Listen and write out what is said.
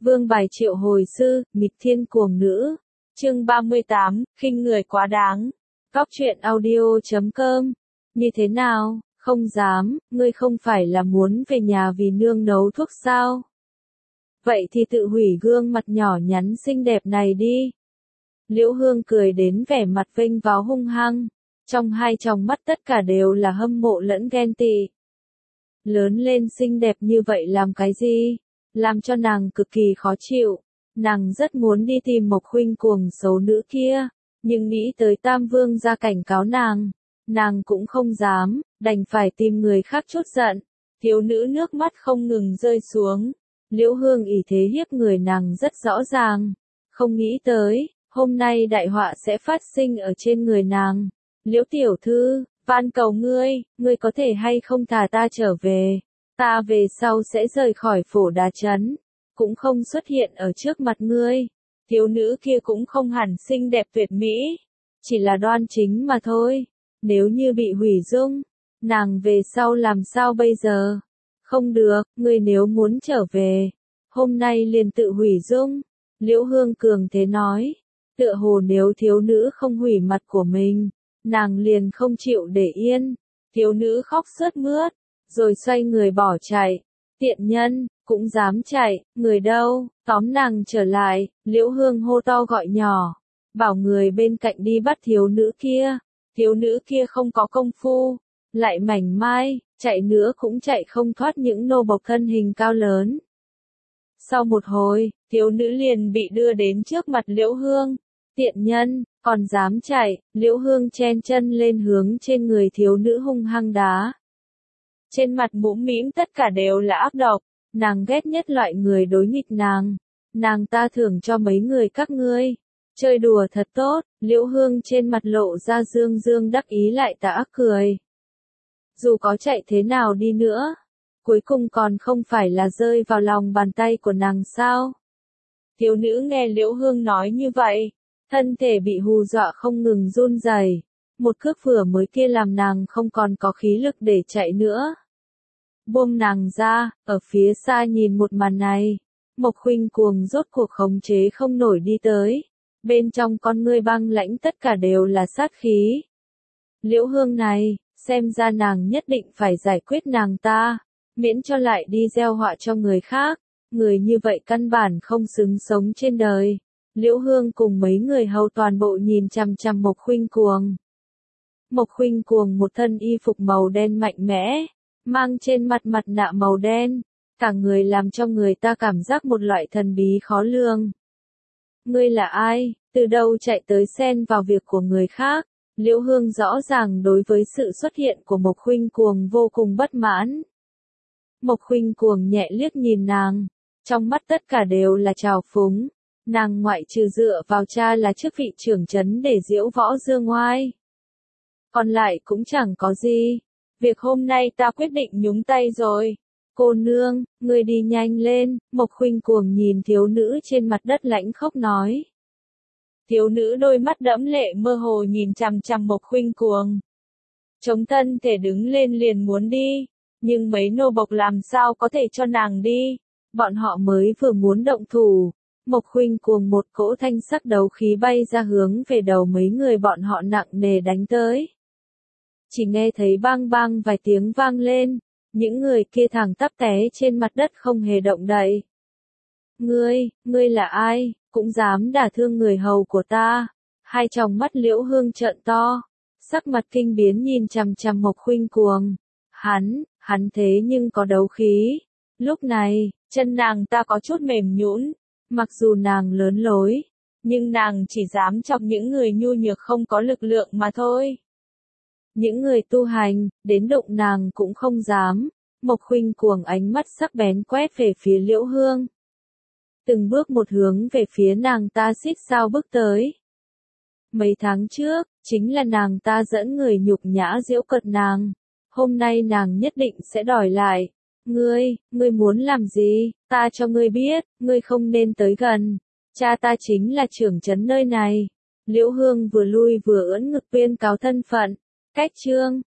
Vương bài triệu hồi sư, nghịch thiên cuồng nữ. Chương 38, khinh người quá đáng. Góc truyện audio.com. Như thế nào, không dám, ngươi không phải là muốn về nhà vì nương nấu thuốc sao? Vậy thì tự hủy gương mặt nhỏ nhắn xinh đẹp này đi. Liễu Hương cười đến vẻ mặt vênh váo hung hăng, trong hai tròng mắt tất cả đều là hâm mộ lẫn ghen tị. Lớn lên xinh đẹp như vậy làm cái gì? Làm cho nàng cực kỳ khó chịu. Nàng rất muốn đi tìm Mộc Khuynh cuồng xấu nữ kia, nhưng nghĩ tới Tam Vương ra cảnh cáo nàng cũng không dám, đành phải tìm người khác chốt giận. Thiếu nữ nước mắt không ngừng rơi xuống. Liễu Hương ỷ thế hiếp người nàng rất rõ ràng, không nghĩ tới, hôm nay đại họa sẽ phát sinh ở trên người nàng. Liễu tiểu thư, van cầu ngươi có thể hay không thả ta trở về, ta về sau sẽ rời khỏi Phổ Đà Trấn, cũng không xuất hiện ở trước mặt ngươi. Thiếu nữ kia cũng không hẳn xinh đẹp tuyệt mỹ, chỉ là đoan chính mà thôi. Nếu như bị hủy dung, nàng về sau làm sao bây giờ? Không được, ngươi nếu muốn trở về, hôm nay liền tự hủy dung. Liễu Hương cường thế nói, tựa hồ nếu thiếu nữ không hủy mặt của mình, nàng liền không chịu để yên. Thiếu nữ khóc sướt mướt, rồi xoay người bỏ chạy. Tiện nhân, cũng dám chạy, người đâu, tóm nàng trở lại. Liễu Hương hô to gọi nhỏ, bảo người bên cạnh đi bắt thiếu nữ kia. Thiếu nữ kia không có công phu, lại mảnh mai, chạy nữa cũng chạy không thoát những nô bộc thân hình cao lớn. Sau một hồi, thiếu nữ liền bị đưa đến trước mặt Liễu Hương. Tiện nhân, còn dám chạy. Liễu Hương chen chân lên hướng trên người thiếu nữ hung hăng đá. Trên mặt mũm mĩm tất cả đều là ác độc, nàng ghét nhất loại người đối nghịch nàng. Nàng ta thưởng cho mấy người các ngươi. Chơi đùa thật tốt. Liễu Hương trên mặt lộ ra dương dương đắc ý lại tà ác cười. Dù có chạy thế nào đi nữa, cuối cùng còn không phải là rơi vào lòng bàn tay của nàng sao? Thiếu nữ nghe Liễu Hương nói như vậy, thân thể bị hù dọa không ngừng run rẩy. Một cước vừa mới kia làm nàng không còn có khí lực để chạy nữa. Buông nàng ra, ở phía xa nhìn một màn này, Mộc Khuynh cuồng rốt cuộc khống chế không nổi đi tới. Bên trong con ngươi băng lãnh tất cả đều là sát khí. Liễu Hương này, xem ra nàng nhất định phải giải quyết nàng ta, miễn cho lại đi gieo họa cho người khác. Người như vậy căn bản không xứng sống trên đời. Liễu Hương cùng mấy người hầu toàn bộ nhìn chằm chằm Mộc Khuynh cuồng. Mộc Khuynh cuồng một thân y phục màu đen mạnh mẽ, mang trên mặt mặt nạ màu đen, cả người làm cho người ta cảm giác một loại thần bí khó lường. Ngươi là ai, từ đâu chạy tới xen vào việc của người khác? Liễu Hương rõ ràng đối với sự xuất hiện của Mộc Khuynh cuồng vô cùng bất mãn. Mộc Khuynh cuồng nhẹ liếc nhìn nàng, trong mắt tất cả đều là trào phúng. Nàng ngoại trừ dựa vào cha là chức vị trưởng trấn để diễu võ dương oai, còn lại cũng chẳng có gì. Việc hôm nay ta quyết định nhúng tay rồi. Cô nương, ngươi đi nhanh lên. Mộc Khuynh cuồng nhìn thiếu nữ trên mặt đất lãnh khốc nói. Thiếu nữ đôi mắt đẫm lệ mơ hồ nhìn chằm chằm Mộc Khuynh cuồng. Chống thân thể đứng lên liền muốn đi, nhưng mấy nô bộc làm sao có thể cho nàng đi. Bọn họ mới vừa muốn động thủ, Mộc Khuynh cuồng một cỗ thanh sắc đấu khí bay ra hướng về đầu mấy người bọn họ nặng nề đánh tới. Chỉ nghe thấy bang bang vài tiếng vang lên, những người kia thẳng tắp té trên mặt đất không hề động đậy. Ngươi là ai, cũng dám đả thương người hầu của ta? Hai tròng mắt Liễu Hương trợn to, sắc mặt kinh biến nhìn chằm chằm Mộc Khuynh cuồng. Hắn thế nhưng có đấu khí. Lúc này, chân nàng ta có chút mềm nhũn, mặc dù nàng lớn lối, nhưng nàng chỉ dám chọc những người nhu nhược không có lực lượng mà thôi. Những người tu hành, đến động nàng cũng không dám. Mộc Khuynh cuồng ánh mắt sắc bén quét về phía Liễu Hương. Từng bước một hướng về phía nàng ta xít sao bước tới. Mấy tháng trước, chính là nàng ta dẫn người nhục nhã giễu cợt nàng. Hôm nay nàng nhất định sẽ đòi lại. Ngươi muốn làm gì? Ta cho ngươi biết, ngươi không nên tới gần. Cha ta chính là trưởng trấn nơi này. Liễu Hương vừa lui vừa ưỡn ngực tuyên cáo thân phận. Cách chương